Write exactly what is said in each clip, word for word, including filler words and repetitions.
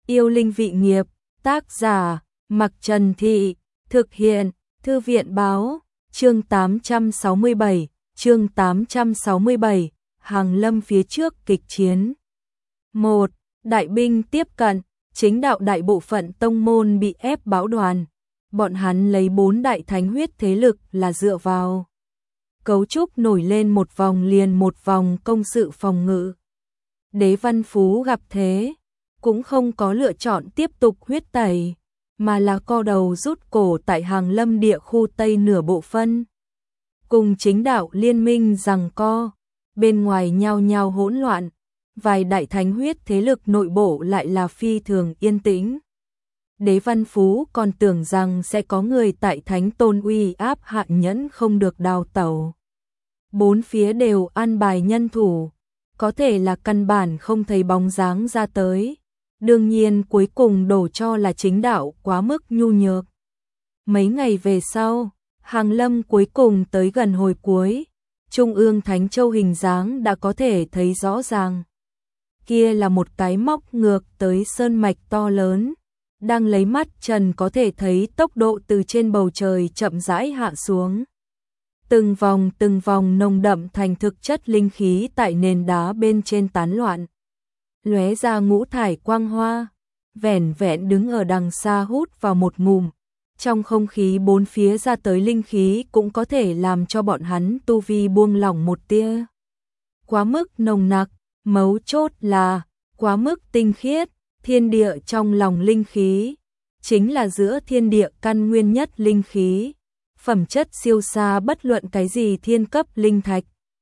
Yêu linh vị nghiệp, tác giả, Mặc Trần Thị, thực hiện, Thư viện báo, chương tám trăm sáu mươi bảy, chương tám trăm sáu mươi bảy, Hàng Lâm phía trước kịch chiến. một. Đại binh tiếp cận, chính đạo đại bộ phận tông môn bị ép bão đoàn. Bọn hắn lấy bốn đại thánh huyết thế lực là dựa vào cấu trúc nổi lên một vòng liền một vòng công sự phòng ngự. Đế Văn Phú gặp thế, cũng không có lựa chọn tiếp tục huyết tẩy, mà là co đầu rút cổ tại Hàng Lâm địa khu Tây nửa bộ phân. Cùng chính đạo liên minh giằng co, bên ngoài nhao nhao hỗn loạn, vài đại thánh huyết thế lực nội bộ lại là phi thường yên tĩnh. Đế Văn Phú còn tưởng rằng sẽ có người tại thánh tôn uy áp hạ nhẫn không được đào tẩu. Bốn phía đều an bài nhân thủ, có thể là căn bản không thấy bóng dáng ra tới. Đương nhiên cuối cùng đổ cho là chính đạo quá mức nhu nhược. Mấy ngày về sau, Hàng Lâm cuối cùng tới gần hồi cuối, Trung ương Thánh Châu hình dáng đã có thể thấy rõ ràng. Kia là một cái móc ngược tới sơn mạch to lớn, đang lấy mắt trần có thể thấy tốc độ từ trên bầu trời chậm rãi hạ xuống. Từng vòng từng vòng nồng đậm thành thực chất linh khí tại nền đá bên trên tán loạn. Lóe ra ngũ thải quang hoa, vẻn vẹn đứng ở đằng xa hút vào một ngụm. Trong không khí bốn phía ra tới linh khí cũng có thể làm cho bọn hắn tu vi buông lỏng một tia. Quá mức nồng nặc, mấu chốt là quá mức tinh khiết, thiên địa trong lòng linh khí, chính là giữa thiên địa căn nguyên nhất linh khí, phẩm chất siêu xa bất luận cái gì thiên cấp linh thạch.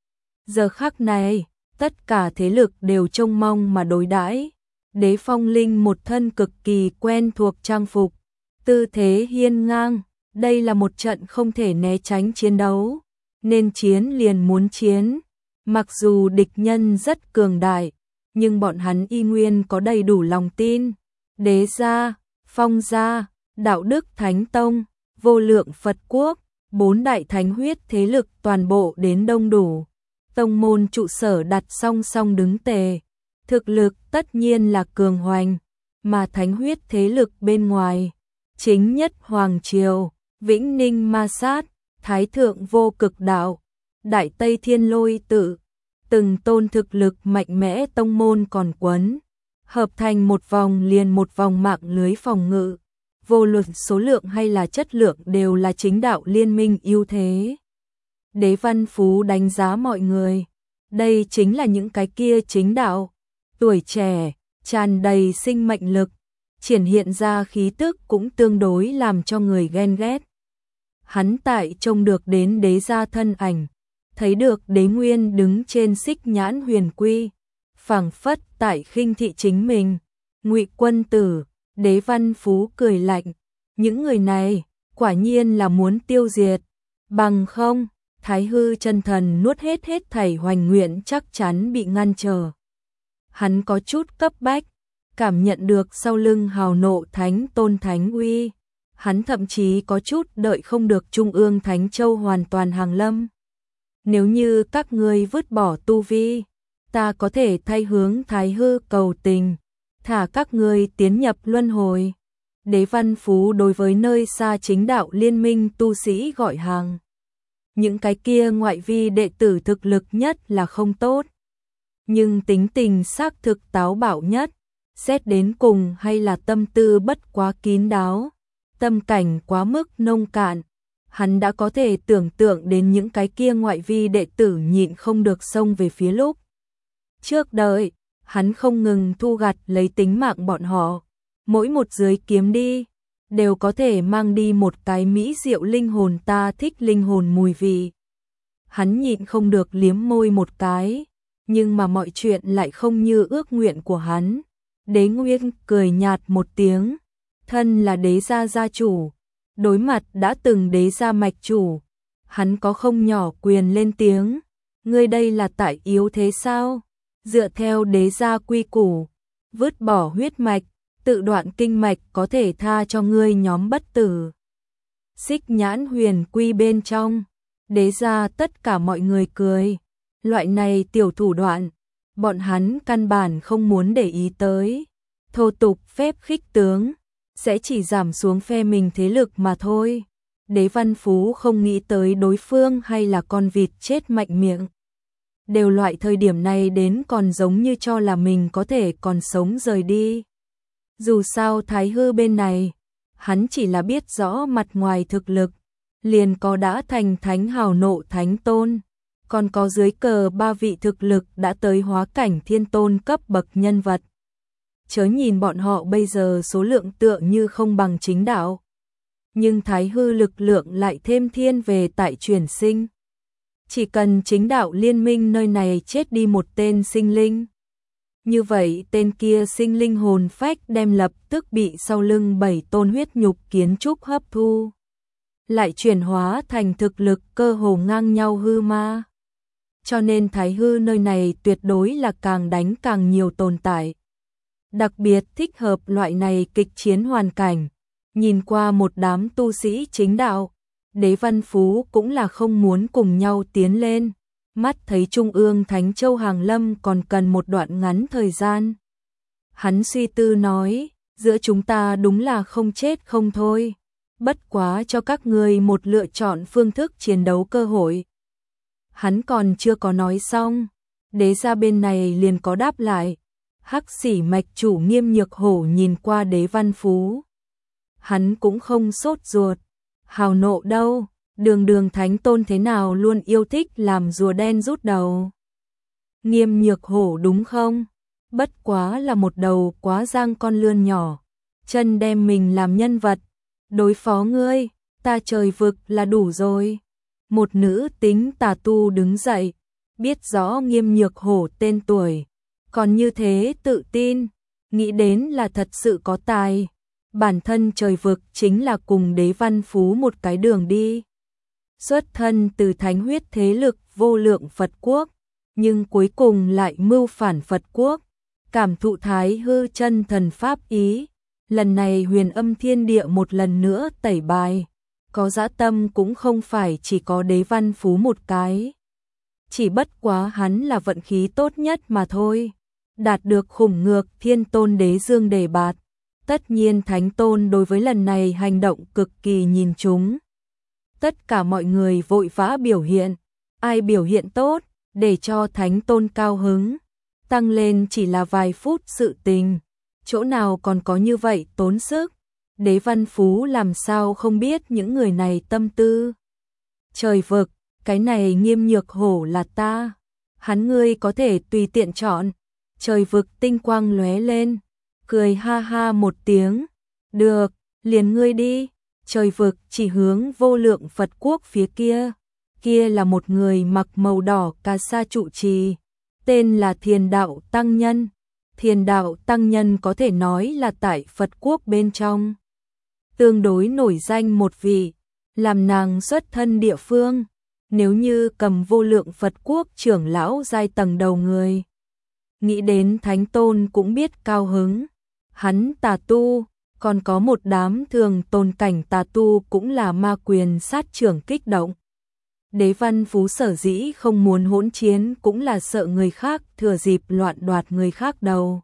Giờ khắc này, tất cả thế lực đều trông mong mà đối đãi. Đế Phong Linh một thân cực kỳ quen thuộc trang phục, tư thế hiên ngang, đây là một trận không thể né tránh chiến đấu, nên chiến liền muốn chiến. Mặc dù địch nhân rất cường đại, nhưng bọn hắn y nguyên có đầy đủ lòng tin. Đế gia, Phong gia, Đạo Đức Thánh Tông, Vô Lượng Phật Quốc, bốn đại thánh huyết thế lực toàn bộ đến đông đủ. Tông môn trụ sở đặt song song đứng tề, thực lực tất nhiên là cường hoành, mà thánh huyết thế lực bên ngoài, chính nhất Hoàng Triều, Vĩnh Ninh Ma Sát, Thái Thượng Vô Cực Đạo, Đại Tây Thiên Lôi Tự, từng tôn thực lực mạnh mẽ tông môn còn quấn, hợp thành một vòng liền một vòng mạng lưới phòng ngự, vô luận số lượng hay là chất lượng đều là chính đạo liên minh ưu thế. Đế Văn Phú đánh giá mọi người, đây chính là những cái kia chính đạo, tuổi trẻ, tràn đầy sinh mệnh lực, triển hiện ra khí tức cũng tương đối làm cho người ghen ghét. Hắn tại trông được đến đế gia thân ảnh, thấy được đế nguyên đứng trên xích nhãn huyền quy, phảng phất tại khinh thị chính mình. Ngụy Quân Tử, Đế Văn Phú cười lạnh, những người này quả nhiên là muốn tiêu diệt, bằng không Thái Hư chân thần nuốt hết hết thảy hoành nguyện chắc chắn bị ngăn trở. Hắn có chút cấp bách, cảm nhận được sau lưng hào nộ thánh tôn thánh uy, hắn thậm chí có chút đợi không được Trung ương Thánh Châu hoàn toàn Hàng Lâm. Nếu như các ngươi vứt bỏ tu vi, ta có thể thay hướng Thái Hư cầu tình, thả các ngươi tiến nhập luân hồi. Đế Văn Phú đối với nơi xa chính đạo liên minh tu sĩ gọi hàng. Những cái kia ngoại vi đệ tử thực lực nhất là không tốt, nhưng tính tình xác thực táo bạo nhất, xét đến cùng hay là tâm tư bất quá kín đáo, tâm cảnh quá mức nông cạn. Hắn đã có thể tưởng tượng đến những cái kia ngoại vi đệ tử nhịn không được xông về phía lúc trước đời, hắn không ngừng thu gặt lấy tính mạng bọn họ, mỗi một dưới kiếm đi đều có thể mang đi một cái mỹ diệu linh hồn, ta thích linh hồn mùi vị. Hắn nhịn không được liếm môi một cái, nhưng mà mọi chuyện lại không như ước nguyện của hắn. Đế Nguyên cười nhạt một tiếng, thân là đế gia gia chủ, đối mặt đã từng đế gia mạch chủ, hắn có không nhỏ quyền lên tiếng. Ngươi đây là tại yếu thế sao? Dựa theo đế gia quy củ, vứt bỏ huyết mạch, tự đoạn kinh mạch có thể tha cho ngươi nhóm bất tử. Xích nhãn huyền quy bên trong, đế gia tất cả mọi người cười. Loại này tiểu thủ đoạn, bọn hắn căn bản không muốn để ý tới. thô tục phép khích tướng, sẽ chỉ giảm xuống phe mình thế lực mà thôi. Đế Văn Phú không nghĩ tới đối phương hay là con vịt chết mạnh miệng. Đều loại thời điểm này đến còn giống như cho là mình có thể còn sống rời đi. Dù sao Thái Hư bên này, hắn chỉ là biết rõ mặt ngoài thực lực, liền có đã thành thánh hào nộ thánh tôn, còn có dưới cờ ba vị thực lực đã tới hóa cảnh thiên tôn cấp bậc nhân vật. Chớ nhìn bọn họ bây giờ số lượng tựa như không bằng chính đạo, nhưng Thái Hư lực lượng lại thêm thiên về tại chuyển sinh. Chỉ cần chính đạo liên minh nơi này chết đi một tên sinh linh, như vậy tên kia sinh linh hồn phách đem lập tức bị sau lưng bảy tôn huyết nhục kiến trúc hấp thu, lại chuyển hóa thành thực lực cơ hồ ngang nhau hư ma. Cho nên Thái Hư nơi này tuyệt đối là càng đánh càng nhiều tồn tại. Đặc biệt thích hợp loại này kịch chiến hoàn cảnh. Nhìn qua một đám tu sĩ chính đạo, Đế Văn Phú cũng là không muốn cùng nhau tiến lên. Mắt thấy Trung ương Thánh Châu Hàng Lâm còn cần một đoạn ngắn thời gian. Hắn suy tư nói, giữa chúng ta đúng là không chết không thôi. Bất quá cho các người một lựa chọn phương thức chiến đấu cơ hội. Hắn còn chưa có nói xong, đế gia bên này liền có đáp lại. Hắc Xỉ mạch chủ Nghiêm Nhược Hổ nhìn qua Đế Văn Phú. Hắn cũng không sốt ruột, hào nộ đâu, đường đường thánh tôn thế nào luôn yêu thích làm rùa đen rút đầu. Nghiêm Nhược Hổ đúng không? Bất quá là một đầu quá giang con lươn nhỏ, chân đem mình làm nhân vật, đối phó ngươi, ta trời vực là đủ rồi. Một nữ tính tà tu đứng dậy, biết rõ Nghiêm Nhược Hổ tên tuổi, còn như thế tự tin, nghĩ đến là thật sự có tài. Bản thân trời vực chính là cùng Đế Văn Phú một cái đường đi. Xuất thân từ thánh huyết thế lực vô lượng Phật quốc, nhưng cuối cùng lại mưu phản Phật quốc, cảm thụ Thái Hư chân thần pháp ý. Lần này Huyền Âm Thiên Địa một lần nữa tẩy bài, có dã tâm cũng không phải chỉ có Đế Văn Phú một cái. Chỉ bất quá hắn là vận khí tốt nhất mà thôi, đạt được khủng ngược Thiên Tôn Đế Dương đề bạt. Tất nhiên Thánh Tôn đối với lần này hành động cực kỳ nhìn chúng. Tất cả mọi người vội vã biểu hiện, ai biểu hiện tốt, để cho Thánh Tôn cao hứng. Tăng lên chỉ là vài phút sự tình, chỗ nào còn có như vậy tốn sức. Đế Văn Phú làm sao không biết những người này tâm tư. Trời vực, cái này Nghiêm Nhược Hổ là ta. Hắn ngươi có thể tùy tiện chọn. Trời vực tinh quang lóe lên, cười ha ha một tiếng. Được, liền ngươi đi. Trời vực chỉ hướng vô lượng Phật quốc phía kia. Kia là một người mặc màu đỏ cà sa trụ trì, tên là Thiền Đạo Tăng Nhân. Thiền Đạo Tăng Nhân có thể nói là tại Phật quốc bên trong tương đối nổi danh một vị, làm nàng xuất thân địa phương. Nếu như cầm vô lượng Phật quốc trưởng lão giai tầng đầu người, nghĩ đến Thánh Tôn cũng biết cao hứng. Hắn tà tu, còn có một đám thường tôn cảnh tà tu cũng là ma quyền sát trưởng kích động. Đế Văn Phú sở dĩ không muốn hỗn chiến cũng là sợ người khác thừa dịp loạn đoạt người khác đầu.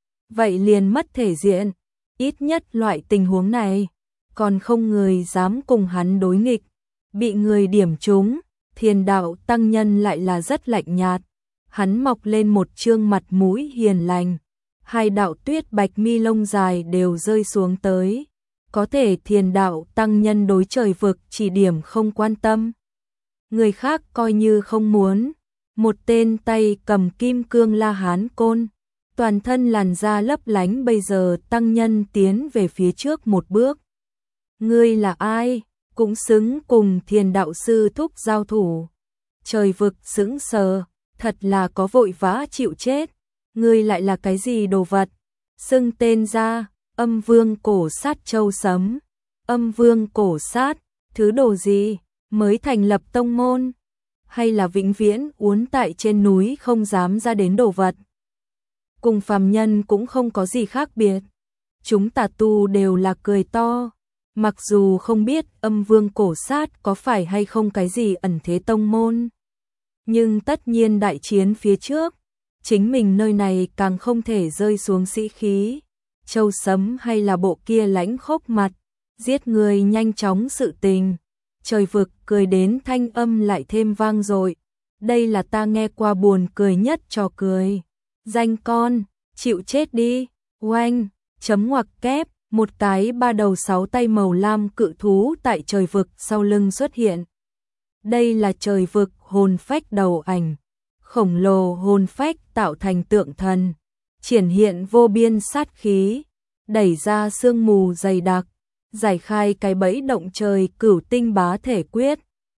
Vậy liền mất thể diện, ít nhất loại tình huống này, còn không người dám cùng hắn đối nghịch. Bị người điểm trúng, Thiền Đạo Tăng Nhân lại là rất lạnh nhạt. Hắn mọc lên một trương mặt mũi hiền lành, hai đạo tuyết bạch mi lông dài đều rơi xuống tới. Có thể Thiền Đạo Tăng Nhân đối trời vực chỉ điểm không quan tâm. Người khác coi như không muốn. Một tên tay cầm kim cương la hán côn, toàn thân làn da lấp lánh. Bây giờ Tăng Nhân tiến về phía trước một bước. Ngươi là ai? Cũng xứng cùng Thiền Đạo Sư thúc giao thủ. Trời vực sững sờ, thật là có vội vã chịu chết. Ngươi lại là cái gì đồ vật? Xưng tên ra, Âm Vương Cổ Sát Châu Sấm. Âm Vương Cổ Sát, thứ đồ gì? Mới thành lập tông môn? Hay là vĩnh viễn uốn tại trên núi không dám ra đến đồ vật? Cùng phàm nhân cũng không có gì khác biệt. Chúng tà tu đều là cười to. Mặc dù không biết Âm Vương Cổ Sát có phải hay không cái gì ẩn thế tông môn, nhưng tất nhiên đại chiến phía trước, chính mình nơi này càng không thể rơi xuống sĩ khí. châu sấm hay là bộ kia lãnh khốc mặt, giết người nhanh chóng sự tình. Trời vực cười đến thanh âm lại thêm vang dội. Đây là ta nghe qua buồn cười nhất trò cười. Danh con, chịu chết đi, oanh, chấm ngoặc kép, một cái ba đầu sáu tay màu lam cự thú tại trời vực sau lưng xuất hiện. Đây là trời vực hồn phách đầu ảnh, khổng lồ hồn phách tạo thành tượng thần, triển hiện vô biên sát khí, đẩy ra sương mù dày đặc, giải khai cái bẫy động trời cửu tinh bá thể quyết.